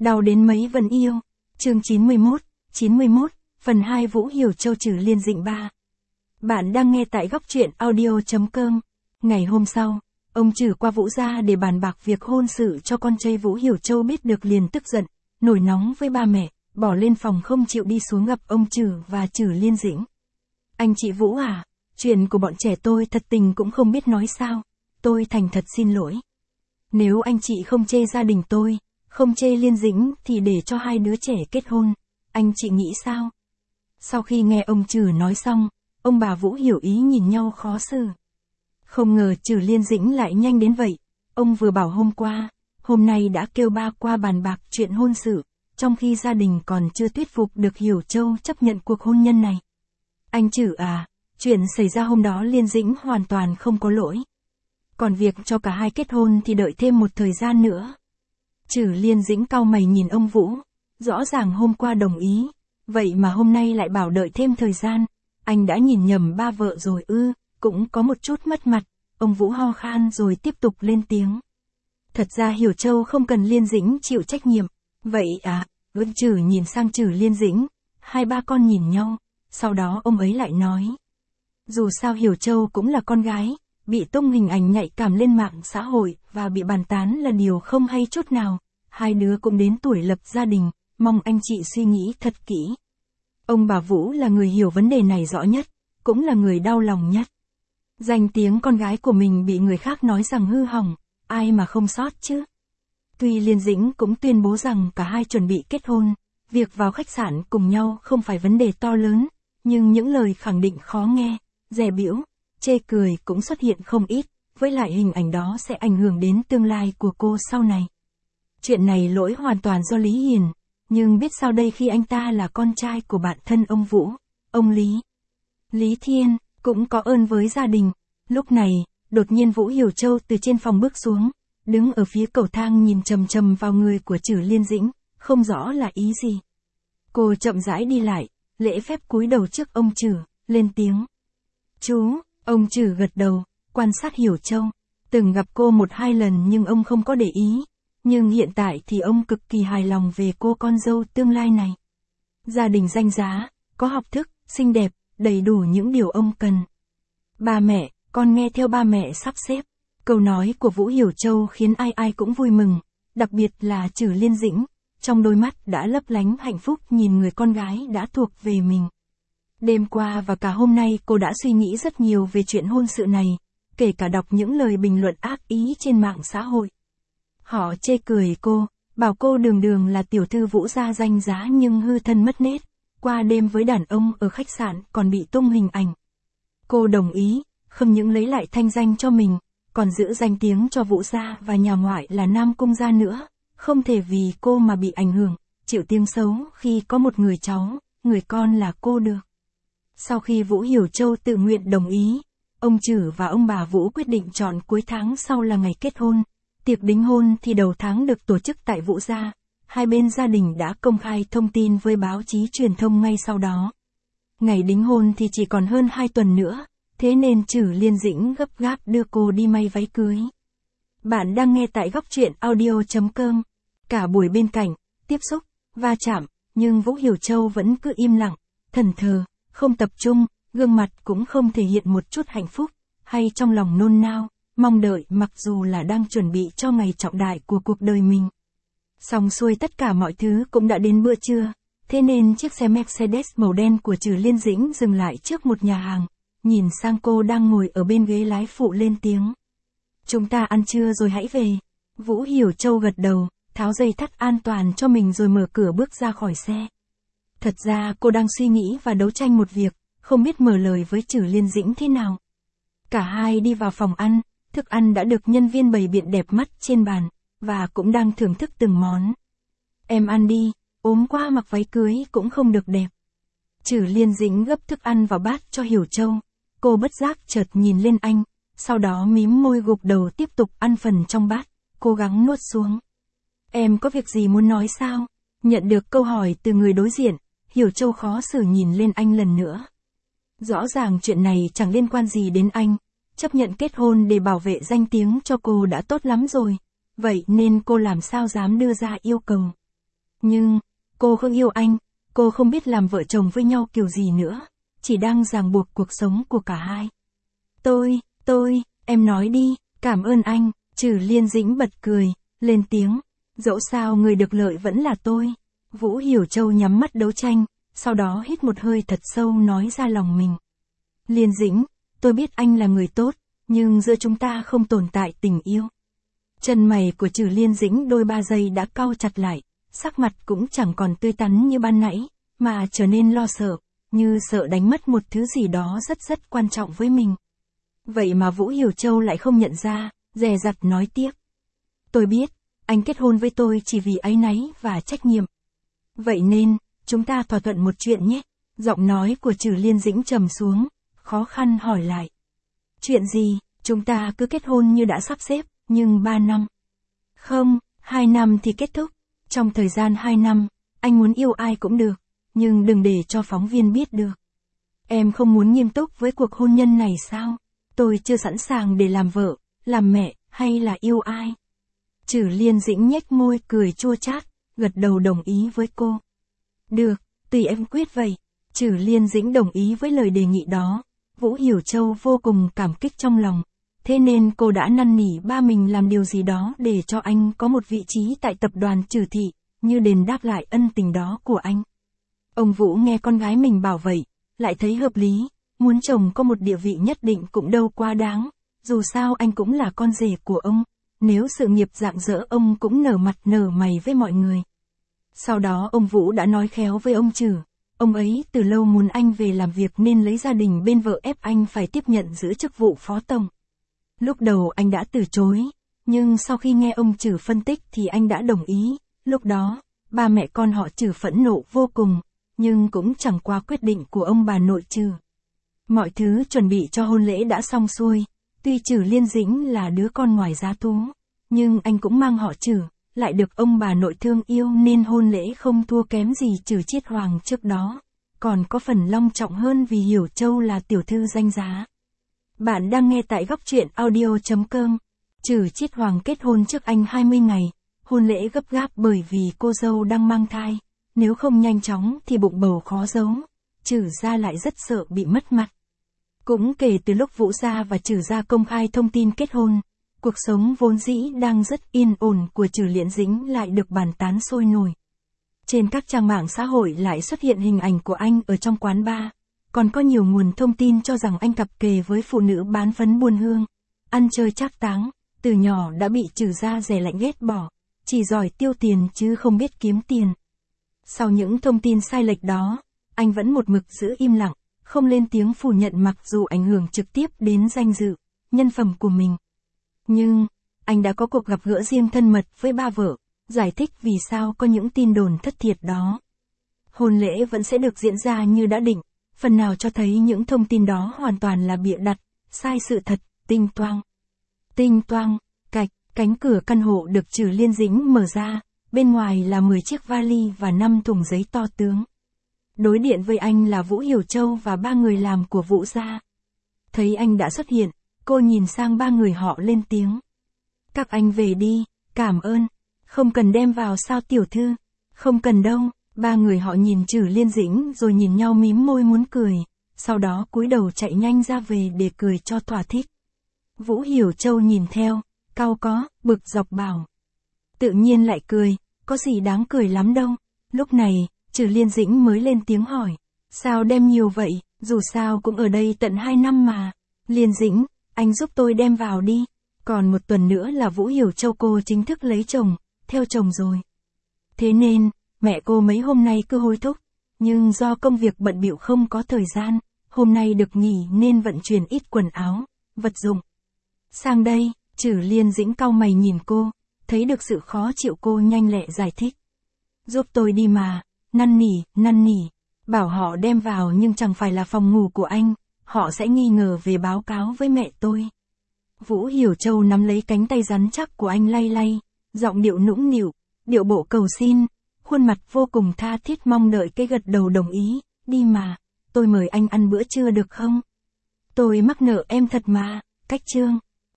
Đau đến mấy vẫn yêu. Chương 91, phần 2 Vũ Hiểu Châu trừ Liên Dĩnh 3. Bạn đang nghe tại góc truyện audio.com. Ngày hôm sau, ông trừ qua Vũ gia để bàn bạc việc hôn sự cho con trai. Vũ Hiểu Châu biết được liền tức giận, nổi nóng với ba mẹ, bỏ lên phòng không chịu đi xuống gặp ông trừ và trừ Liên Dĩnh. Anh chị Vũ à, chuyện của bọn trẻ tôi thật tình cũng không biết nói sao, tôi thành thật xin lỗi. Nếu anh chị không chê gia đình tôi, không chê Liên Dĩnh thì để cho hai đứa trẻ kết hôn, anh chị nghĩ sao? Sau khi nghe ông trừ nói xong, ông bà Vũ hiểu ý nhìn nhau khó xử. Không ngờ trừ Liên Dĩnh lại nhanh đến vậy, ông vừa bảo hôm qua, hôm nay đã kêu ba qua bàn bạc chuyện hôn sự, trong khi gia đình còn chưa thuyết phục được Hiểu Châu chấp nhận cuộc hôn nhân này. Anh trừ à, chuyện xảy ra hôm đó Liên Dĩnh hoàn toàn không có lỗi. Còn việc cho cả hai kết hôn thì đợi thêm một thời gian nữa. Trừ Liên Dĩnh cau mày nhìn ông Vũ, rõ ràng hôm qua đồng ý, vậy mà hôm nay lại bảo đợi thêm thời gian, anh đã nhìn nhầm ba vợ rồi ư, cũng có một chút mất mặt, ông Vũ ho khan rồi tiếp tục lên tiếng. Thật ra Hiểu Châu không cần Liên Dĩnh chịu trách nhiệm, vậy à, Trừ nhìn sang trừ Liên Dĩnh, hai ba con nhìn nhau, sau đó ông ấy lại nói. Dù sao Hiểu Châu cũng là con gái, bị tung hình ảnh nhạy cảm lên mạng xã hội và bị bàn tán là điều không hay chút nào, hai đứa cũng đến tuổi lập gia đình, mong anh chị suy nghĩ thật kỹ. Ông bà Vũ là người hiểu vấn đề này rõ nhất, cũng là người đau lòng nhất. Danh tiếng con gái của mình bị người khác nói rằng hư hỏng, ai mà không sót chứ. Tuy Liên Dĩnh cũng tuyên bố rằng cả hai chuẩn bị kết hôn, việc vào khách sạn cùng nhau không phải vấn đề to lớn, nhưng những lời khẳng định khó nghe, dè bỉu, chê cười cũng xuất hiện không ít, với lại hình ảnh đó sẽ ảnh hưởng đến tương lai của cô sau này. Chuyện này lỗi hoàn toàn do Lý Hiền, nhưng biết sao đây khi anh ta là con trai của bạn thân ông Vũ, ông Lý Thiên, cũng có ơn với gia đình. Lúc này, đột nhiên Vũ Hiểu Châu từ trên phòng bước xuống, đứng ở phía cầu thang nhìn chằm chằm vào người của trừ Liên Dĩnh, không rõ là ý gì. Cô chậm rãi đi lại, lễ phép cúi đầu trước ông trừ, lên tiếng. Chú, ông trừ gật đầu, quan sát Hiểu Châu, từng gặp cô một hai lần nhưng ông không có để ý. Nhưng hiện tại thì ông cực kỳ hài lòng về cô con dâu tương lai này. Gia đình danh giá, có học thức, xinh đẹp, đầy đủ những điều ông cần. Ba mẹ, con nghe theo ba mẹ sắp xếp. Câu nói của Vũ Hiểu Châu khiến ai ai cũng vui mừng, đặc biệt là trừ Liên Dĩnh, trong đôi mắt đã lấp lánh hạnh phúc nhìn người con gái đã thuộc về mình. Đêm qua và cả hôm nay cô đã suy nghĩ rất nhiều về chuyện hôn sự này, kể cả đọc những lời bình luận ác ý trên mạng xã hội. Họ chê cười cô, bảo cô đường là tiểu thư Vũ gia danh giá nhưng hư thân mất nết, qua đêm với đàn ông ở khách sạn còn bị tung hình ảnh. Cô đồng ý, không những lấy lại thanh danh cho mình, còn giữ danh tiếng cho Vũ gia và nhà ngoại là Nam Cung gia nữa, không thể vì cô mà bị ảnh hưởng, chịu tiếng xấu khi có một người cháu, người con là cô được. Sau khi Vũ Hiểu Châu tự nguyện đồng ý, ông trừ và ông bà Vũ quyết định chọn cuối tháng sau là ngày kết hôn. Tiệc đính hôn thì đầu tháng được tổ chức tại Vũ gia, hai bên gia đình đã công khai thông tin với báo chí truyền thông ngay sau đó. Ngày đính hôn thì chỉ còn hơn 2 tuần nữa, thế nên trừ Liên Dĩnh gấp gáp đưa cô đi may váy cưới. Bạn đang nghe tại góc truyện audio.com. Cả buổi bên cạnh, tiếp xúc, va chạm, nhưng Vũ Hiểu Châu vẫn cứ im lặng, thẫn thờ, không tập trung, gương mặt cũng không thể hiện một chút hạnh phúc, hay trong lòng nôn nao, mong đợi mặc dù là đang chuẩn bị cho ngày trọng đại của cuộc đời mình. Xong xuôi tất cả mọi thứ cũng đã đến bữa trưa, thế nên chiếc xe Mercedes màu đen của trừ Liên Dĩnh dừng lại trước một nhà hàng, nhìn sang cô đang ngồi ở bên ghế lái phụ lên tiếng. Chúng ta ăn trưa rồi hãy về. Vũ Hiểu Châu gật đầu, tháo dây thắt an toàn cho mình rồi mở cửa bước ra khỏi xe. Thật ra cô đang suy nghĩ và đấu tranh một việc, không biết mở lời với trừ Liên Dĩnh thế nào. Cả hai đi vào phòng ăn. Thức ăn đã được nhân viên bày biện đẹp mắt trên bàn, và cũng đang thưởng thức từng món. Em ăn đi, ốm quá mặc váy cưới cũng không được đẹp. Trừ Liên Dĩnh gấp thức ăn vào bát cho Hiểu Châu, cô bất giác chợt nhìn lên anh, sau đó mím môi gục đầu tiếp tục ăn phần trong bát, cố gắng nuốt xuống. Em có việc gì muốn nói sao? Nhận được câu hỏi từ người đối diện, Hiểu Châu khó xử nhìn lên anh lần nữa. Rõ ràng chuyện này chẳng liên quan gì đến anh. Chấp nhận kết hôn để bảo vệ danh tiếng cho cô đã tốt lắm rồi, vậy nên cô làm sao dám đưa ra yêu cầu. Nhưng, cô không yêu anh, cô không biết làm vợ chồng với nhau kiểu gì nữa, chỉ đang ràng buộc cuộc sống của cả hai. Em nói đi, cảm ơn anh, Trử Liên Dĩnh bật cười, lên tiếng, dẫu sao người được lợi vẫn là tôi. Vũ Hiểu Châu nhắm mắt đấu tranh, sau đó hít một hơi thật sâu nói ra lòng mình. Liên Dĩnh, tôi biết anh là người tốt, nhưng giữa chúng ta không tồn tại tình yêu. Chân mày của Trử Liên Dĩnh đôi 3 giây đã cau chặt lại, sắc mặt cũng chẳng còn tươi tắn như ban nãy, mà trở nên lo sợ, như sợ đánh mất một thứ gì đó rất quan trọng với mình. Vậy mà Vũ Hiểu Châu lại không nhận ra, dè dặt nói tiếp. Tôi biết, anh kết hôn với tôi chỉ vì áy náy và trách nhiệm. Vậy nên, chúng ta thỏa thuận một chuyện nhé. Giọng nói của Trử Liên Dĩnh trầm xuống, khó khăn hỏi lại. Chuyện gì, chúng ta cứ kết hôn như đã sắp xếp, nhưng 3 năm. Không, 2 năm thì kết thúc. Trong thời gian 2 năm, anh muốn yêu ai cũng được, nhưng đừng để cho phóng viên biết được. Em không muốn nghiêm túc với cuộc hôn nhân này sao? Tôi chưa sẵn sàng để làm vợ, làm mẹ, hay là yêu ai. Trử Liên Dĩnh nhếch môi cười chua chát, gật đầu đồng ý với cô. Được, tùy em quyết vậy. Trử Liên Dĩnh đồng ý với lời đề nghị đó. Vũ Hiểu Châu vô cùng cảm kích trong lòng. Thế nên cô đã năn nỉ ba mình làm điều gì đó để cho anh có một vị trí tại tập đoàn Trử Thị, như đền đáp lại ân tình đó của anh. Ông Vũ nghe con gái mình bảo vậy, lại thấy hợp lý, muốn chồng có một địa vị nhất định cũng đâu quá đáng, dù sao anh cũng là con rể của ông, nếu sự nghiệp rạng rỡ ông cũng nở mặt nở mày với mọi người. Sau đó ông Vũ đã nói khéo với ông Trử, ông ấy từ lâu muốn anh về làm việc nên lấy gia đình bên vợ ép anh phải tiếp nhận giữ chức vụ phó tổng. Lúc đầu anh đã từ chối, nhưng sau khi nghe ông Trử phân tích thì anh đã đồng ý, lúc đó, ba mẹ con họ Trử phẫn nộ vô cùng, nhưng cũng chẳng qua quyết định của ông bà nội Trử. Mọi thứ chuẩn bị cho hôn lễ đã xong xuôi, tuy Trử Liên Dĩnh là đứa con ngoài giá thú, nhưng anh cũng mang họ Trử, lại được ông bà nội thương yêu nên hôn lễ không thua kém gì Trử Chiết Hoàng trước đó, còn có phần long trọng hơn vì Hiểu Châu là tiểu thư danh giá. Bạn đang nghe tại góc truyện audio.com. Trử Chiết Hoàng kết hôn trước anh 20 ngày, hôn lễ gấp gáp bởi vì cô dâu đang mang thai, nếu không nhanh chóng thì bụng bầu khó giấu, Trử gia lại rất sợ bị mất mặt. Cũng kể từ lúc Vũ gia và Trử gia công khai thông tin kết hôn, cuộc sống vốn dĩ đang rất yên ổn của Trử Liên Dĩnh lại được bàn tán sôi nổi. Trên các trang mạng xã hội lại xuất hiện hình ảnh của anh ở trong quán bar, còn có nhiều nguồn thông tin cho rằng anh cặp kè với phụ nữ bán phấn buôn hương, ăn chơi trác táng, từ nhỏ đã bị Trử gia dè lạnh ghét bỏ, chỉ giỏi tiêu tiền chứ không biết kiếm tiền. Sau những thông tin sai lệch đó, anh vẫn một mực giữ im lặng, không lên tiếng phủ nhận mặc dù ảnh hưởng trực tiếp đến danh dự, nhân phẩm của mình. Nhưng, anh đã có cuộc gặp gỡ riêng thân mật với ba vợ, giải thích vì sao có những tin đồn thất thiệt đó. Hôn lễ vẫn sẽ được diễn ra như đã định, phần nào cho thấy những thông tin đó hoàn toàn là bịa đặt, sai sự thật, tinh toang, cạch, cánh cửa căn hộ được Trử Liên Dĩnh mở ra, bên ngoài là 10 chiếc vali và 5 thùng giấy to tướng. Đối điện với anh là Vũ Hiểu Châu và 3 người làm của Vũ gia. Thấy anh đã xuất hiện, cô nhìn sang 3 người họ lên tiếng. Các anh về đi, cảm ơn. Không cần đem vào sao tiểu thư? Không cần đâu. 3 người họ nhìn Trử Liên Dĩnh rồi nhìn nhau mím môi muốn cười, sau đó cúi đầu chạy nhanh ra về để cười cho thỏa thích. Vũ Hiểu Châu nhìn theo, cau có, bực dọc bảo. Tự nhiên lại cười, có gì đáng cười lắm đâu. Lúc này, Trử Liên Dĩnh mới lên tiếng hỏi. Sao đem nhiều vậy, dù sao cũng ở đây tận 2 năm mà. Liên Dĩnh, anh giúp tôi đem vào đi. Còn một tuần nữa là Vũ Hiểu Châu cô chính thức lấy chồng, theo chồng rồi. Thế nên, mẹ cô mấy hôm nay cứ hối thúc, nhưng do công việc bận bịu không có thời gian, hôm nay được nghỉ nên vận chuyển ít quần áo, vật dụng. Sang đây, Trử Liên Dĩnh cau mày nhìn cô, thấy được sự khó chịu cô nhanh lẹ giải thích. Giúp tôi đi mà, năn nỉ, bảo họ đem vào nhưng chẳng phải là phòng ngủ của anh, họ sẽ nghi ngờ về báo cáo với mẹ tôi. Vũ Hiểu Châu nắm lấy cánh tay rắn chắc của anh lay lay, giọng điệu nũng nịu, điệu bộ cầu xin, khuôn mặt vô cùng tha thiết mong đợi cái gật đầu đồng ý, đi mà, tôi mời anh ăn bữa trưa được không? Tôi mắc nợ em thật mà, cách chương.